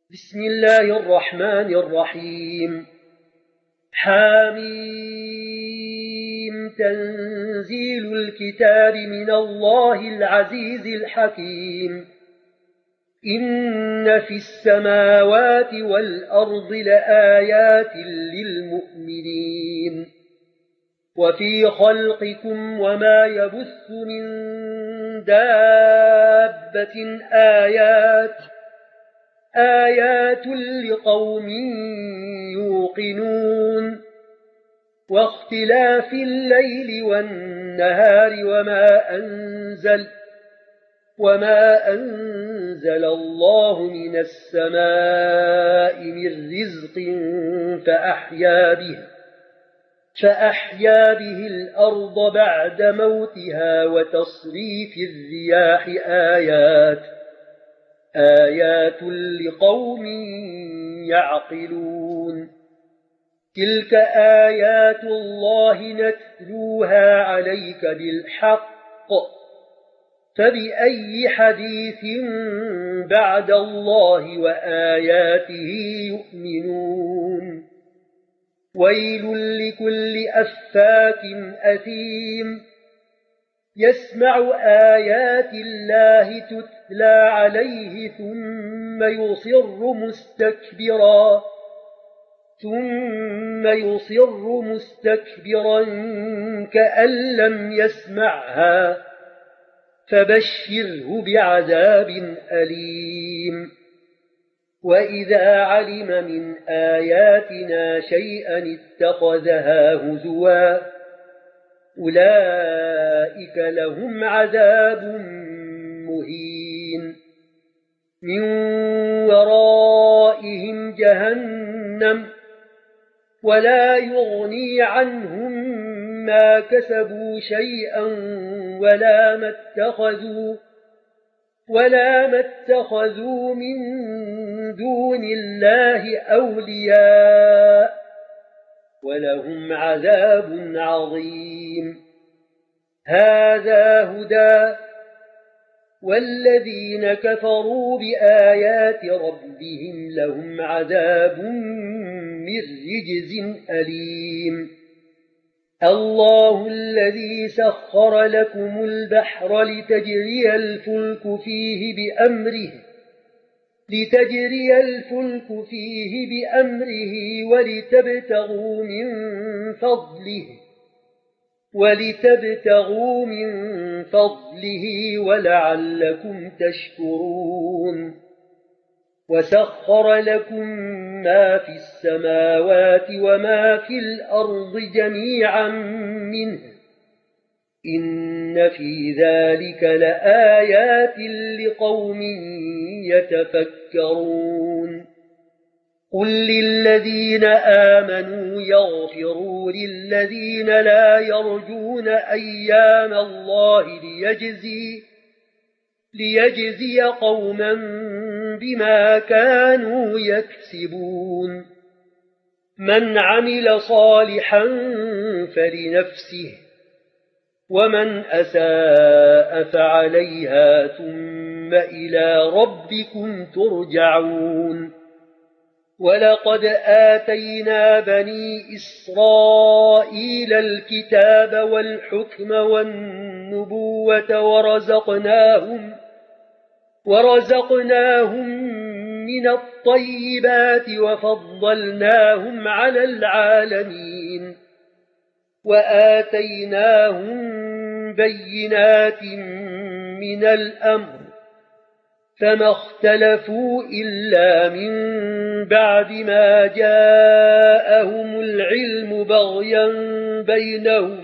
بسم الله الرحمن الرحيم. حاميم. تنزيل الكتاب من الله العزيز الحكيم. إن في السماوات والأرض لآيات للمؤمنين وفي خلقكم وما يبث من دابة آيات لقوم يوقنون واختلاف الليل والنهار وما أنزل الله من السماء من رزق فأحيا به الأرض بعد موتها وتصريف الرياح آيات لقوم يعقلون. تلك آيات الله نتلوها عليك بالحق فبأي حديث بعد الله وآياته يؤمنون. ويل لكل أفاك أثيم يسمع آيات الله تتلى عليه ثم يصر مستكبرا كأن لم يسمعها فبشره بعذاب أليم. وإذا علم من آياتنا شيئا اتخذها هزوا أولئك لهم عذاب مهين. من ورائهم جهنم ولا يغني عنهم ما كسبوا شيئا ولا ما اتخذوا من دون الله أولياء ولهم عذاب عظيم. هذا هدى والذين كفروا بآيات ربهم لهم عذاب من رجز أليم. الله الذي سخر لكم البحر لتجري الفلك فيه بأمره ولتبتغوا من فضله ولعلكم تشكرون. وسخر لكم ما في السماوات وما في الأرض جميعا منه إن في ذلك لآيات لقوم يتفكرون. قل للذين آمنوا يغفروا للذين لا يرجون أيام الله ليجزي قوما بما كانوا يكسبون. من عمل صالحا فلنفسه ومن أساء فعليها ثم إلى ربكم ترجعون. ولقد آتينا بني إسرائيل الكتاب والحكم والنبوة ورزقناهم من الطيبات وفضلناهم على العالمين وآتيناهم بينات من الأمر فما اختلفوا إلا من بعد ما جاءهم العلم بغيا بينهم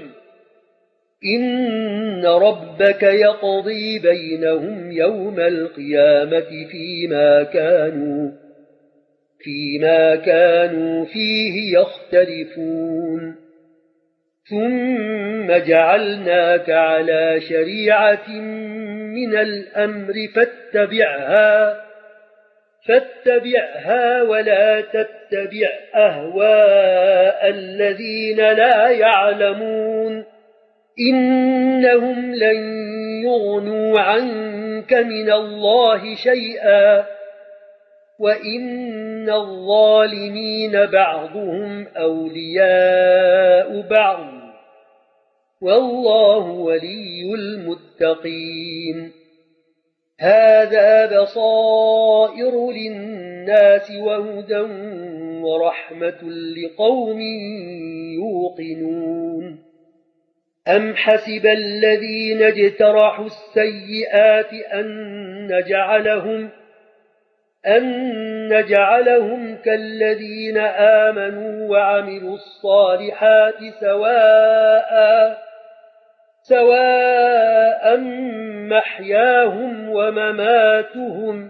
إن ربك يقضي بينهم يوم القيامة فيما كانوا فيه يختلفون. ثم جعلناك على شريعة من الأمر فاتبعها ولا تتبع أهواء الذين لا يعلمون إنهم لن يغنوا عنك من الله شيئا وإن الظالمين بعضهم أولياء بعض والله ولي المتقين هذا بصائر للناس وهدى ورحمة لقوم يوقنون أم حسب الذين اجترحوا السيئات أن نجعلهم كالذين آمنوا وعملوا الصالحات سواء محياهم ومماتهم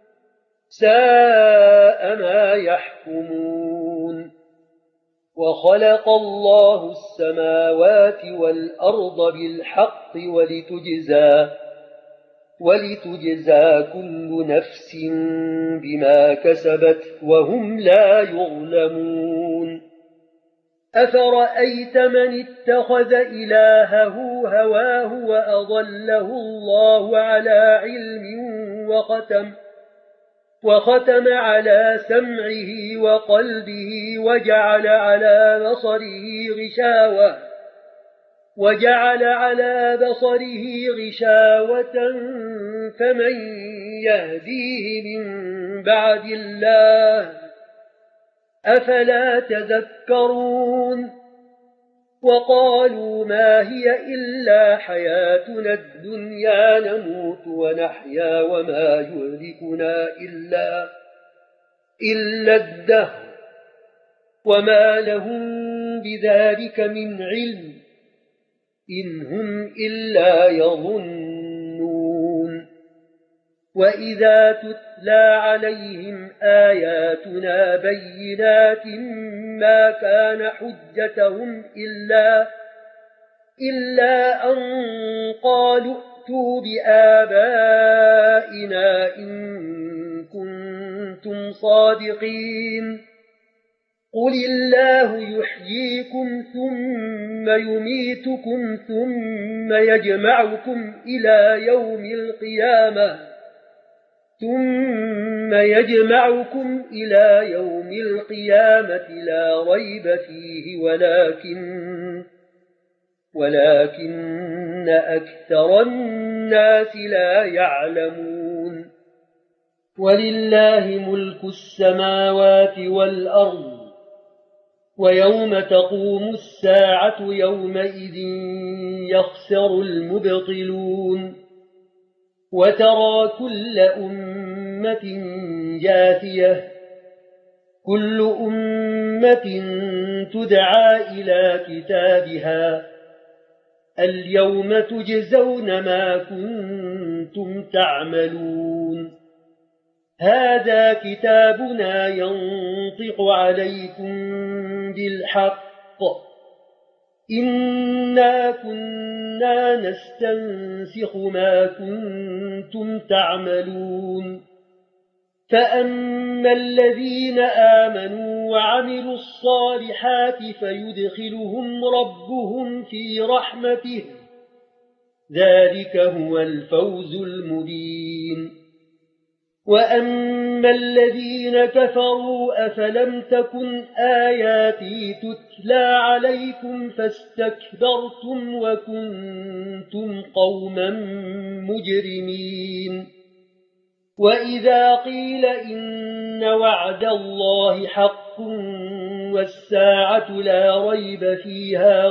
ساء ما يحكمون وخلق الله السماوات والأرض بالحق ولتجزى كل نفس بما كسبت وهم لا يظلمون أفرأيت من اتخذ إلهه هواه وأضله الله على علم وختم على سمعه وقلبه وجعل على بصره غشاوة فمن يهديه من بعد الله أفلا تذكرون وقالوا ما هي إلا حياتنا الدنيا نموت ونحيا وما يهلكنا إلا الدهر وما لهم بذلك من علم إن هم إلا يظنون وإذا تتلى عليهم آياتنا بينات ما كان حجتهم إلا أن قالوا ائتوا بآبائنا إن كنتم صادقين قل الله يحييكم ثم يميتكم ثم يجمعكم إلى يوم القيامة لا ريب فيه ولكن أكثر الناس لا يعلمون ولله ملك السماوات والأرض ويوم تقوم الساعة يومئذ يخسر المبطلون وترى كل أمة جاثية كل أمة تدعى إلى كتابها اليوم تجزون ما كنتم تعملون هذا كتابنا ينطق عليكم بالحق إنا كنا نستنسخ ما كنتم تعملون فأما الذين آمنوا وعملوا الصالحات فيدخلهم ربهم في رحمته ذلك هو الفوز المبين وأما الذين كفروا أفلم تكن آياتي تتلى عليكم فاستكبرتم وكنتم قوما مجرمين وإذا قيل إن وعد الله حق والساعة لا ريب فيها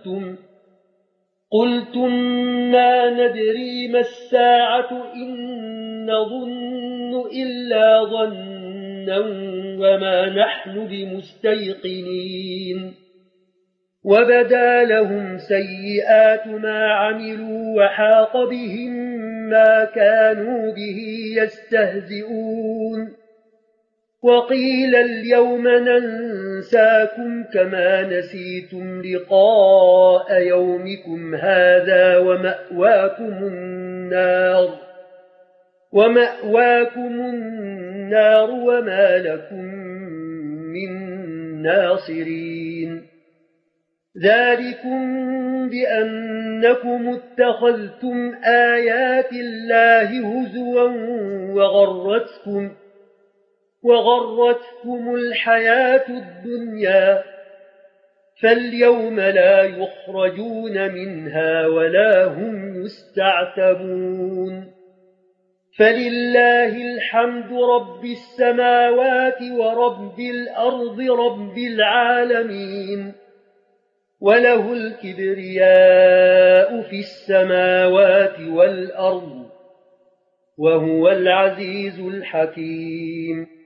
قلتم ما ندري ما الساعة إن نظن إلا ظنا وما نحن بمستيقنين وبدا لهم سيئات ما عملوا وحاق بهم ما كانوا به يستهزئون وقيل اليوم ننساكم كما نسيتم لقاء يومكم هذا ومأواكم النار وما لكم من ناصرين ذلكم بأنكم اتخذتم آيات الله هزوا وغرتهم الحياة الدنيا فاليوم لا يخرجون منها ولا هم يستعتبون فلله الحمد رب السماوات ورب الأرض رب العالمين وله الكبرياء في السماوات والأرض وهو العزيز الحكيم